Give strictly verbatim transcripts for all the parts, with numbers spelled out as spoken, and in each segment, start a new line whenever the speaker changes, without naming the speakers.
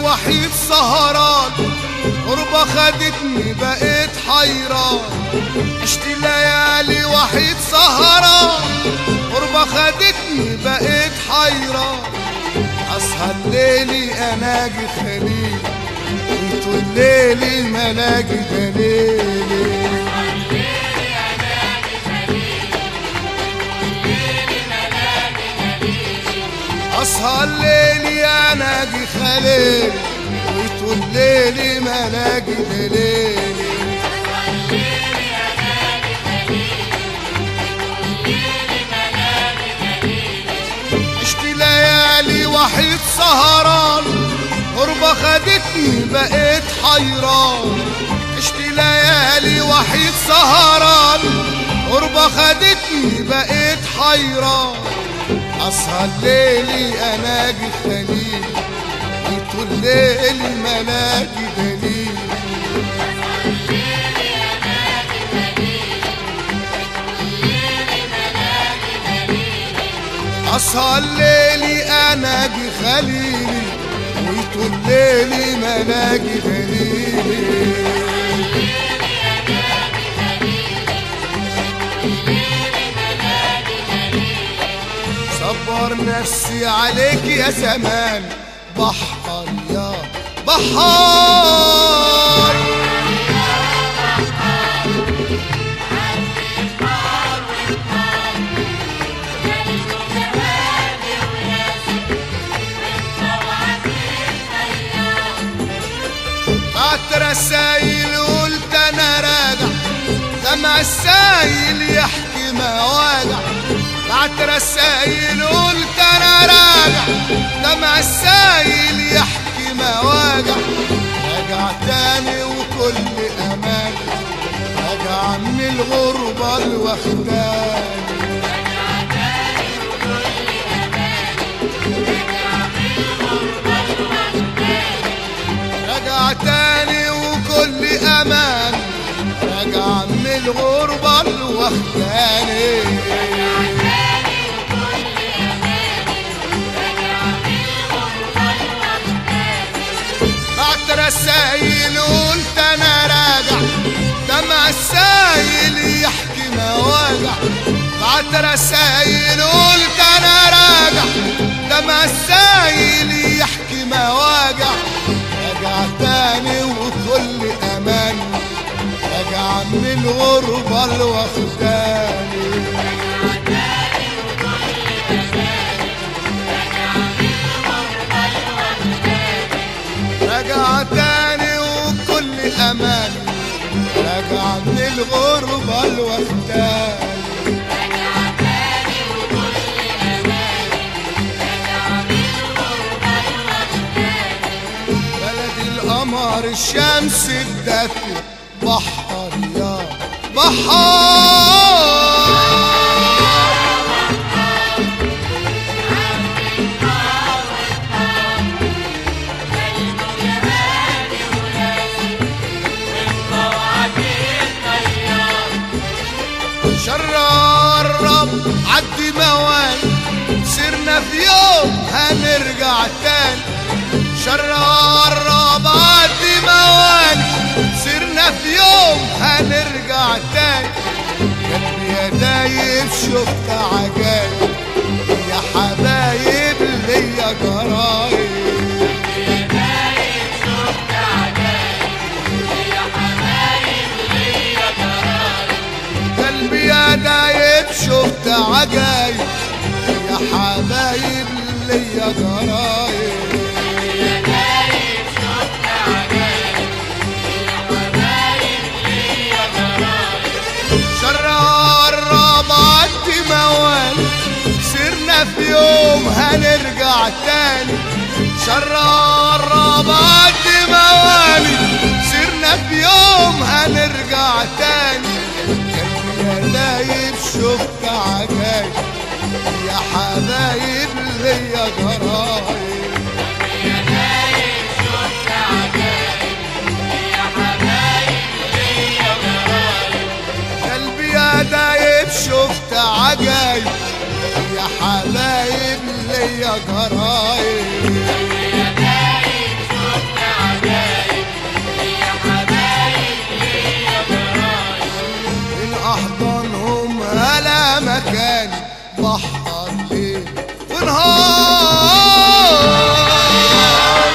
وحيد سهران، غربة خدتني بقيت حيران. عشت ليالي وحيد سهران، غربة خدتني بقيت حيران. أسهر ليلي أناجي خليلي، وطول ليلي ملاقي دليلي. أسهر ليلي أناجي خليلي، وطول ليلي ملاقي دليلي. عشت ليالي وحيد سهران، غربة خدتني بقيت حيران. عشت ليالي وحيد سهران، غربة خدتني بقيت حيران. أسهر ليلي أناجي خليلي، وطول ليلي ملاقي دليل. أسهر ليلي أناجي خليلي، وطول ليلي ملاقي دليلي. صبر نفسي عليك يا زمان، بحر يا بحار. بعت رسايل قلت انا راجع، دمع السايل يحكي مواجع. بعت رسايل قلت انا راجع، دمع السايل يحكي مواجع. راجع تاني وكل امان، راجع من الغربة الوحداني. راجع تاني وكل امان، راجع من الغربة الوحداني. بعت رسايل قلت انا راجع، دمع السايل يحكي مواجع. بعت رسايل قلت انا راجع، دمع السايل يحكي مواجع. راجع تاني وكل امان، راجع من الغربة الوحداني. راجع تاني وكل امان، راجع من الغربة الوحداني. بلدي القمر الشمس الدافية، بحر يا بحار. شرار رب عدي مواني، سرنا في يوم هنرجع تاني. شرار رب عدي مواني، سرنا في يوم هنرجع تاني. قلبي يا دايب شفت عجايب، يا حبايب ليا جرايب. قلبي يا دايب شفت عجايب، يا حبايب ليا جرايب. شرار ربعت مواني، سرنا في يوم هنرجع تاني. شرار ربعت مواني، سرنا في يوم هنرجع تاني. يا دايب شفت عجايب، يا حبايب ليا جرايب. يا دايب شفت عجايب، يا حبايب ليا جرايب. قلبي يا دايب شفت عجايب، يا حبايب ليا جرايب. يا دايب شفت ونهار.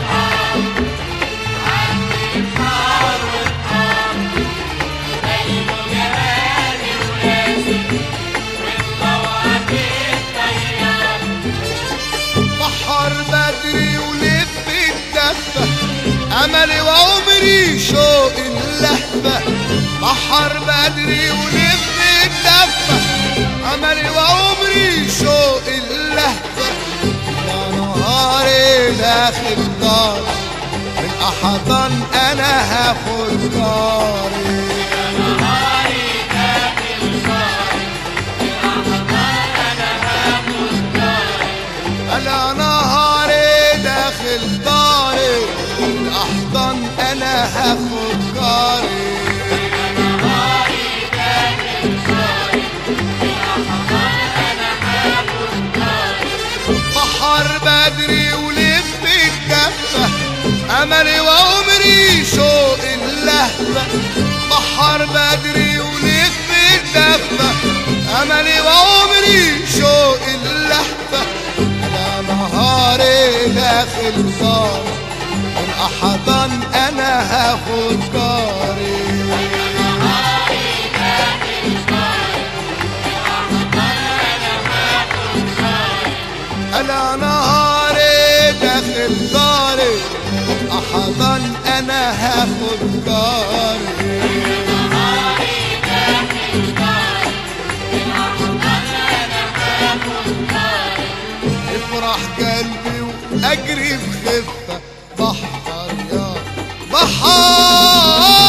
بحر بدري ولف الدفة أملي وعمري شوق اللهفة. بحر بدري ولف الدفة أملي وعمري شوق اللهفة. يا نهاري داخل دار من أحضن أنا هاخد داري.
يا نهاري داخل دار من أحضن أنا هاخد داري.
ألا نهاري داخل داري الأحضان أنا هاخد جاري.
يا نهاري داخل داري من أحضن أنا هاخد داري.
بحر بدري ولف الدفة أملي وعمري شوق اللهفة. بحر بدري ولف الدفة أملي وعمري شوق اللهفة. أنا نهاري داخل دار من أحضن أنا هاخد جاري.
يا نهاري داخل داري من أحضن أنا هاخد داري.
أنا نهاري داخل داري أحضن أنا هاخد جاري.
يا نهاري داخل داري من أحضن أنا هاخد داري.
يفرح قلبي وأجري بخفة. بحر يا بحر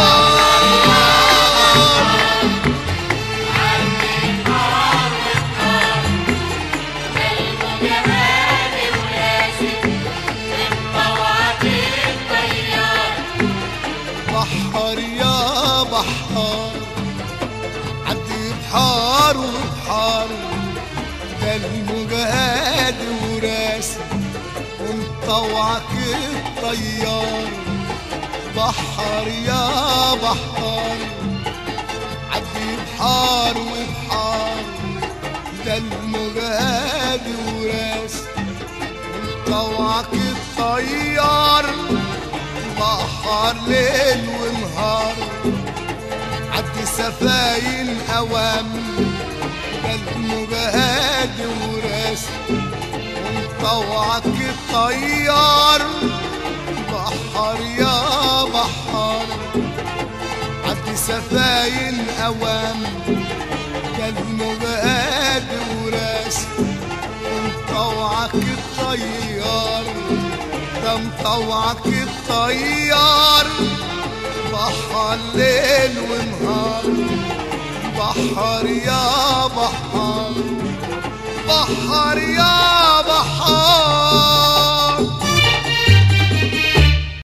بحر يا بحر عدي بحار وبحار. ده المجهد وراسي ومطوعك الطيار. بحر يا بحر عدي بحار وبحار. ده المجهد وراسي ومطوعك الطيار. بحر ليل ونهار عدي سفاين اوام. ده المجهد وراسي ومطوعك الطيار. بحر يا بحر عدي سفاين اوام. ده المجهد وراسي ومطوعك الطيار. ده مطوعك الطيار. بحر ليل ونهار. بحر يا بحر بحر يا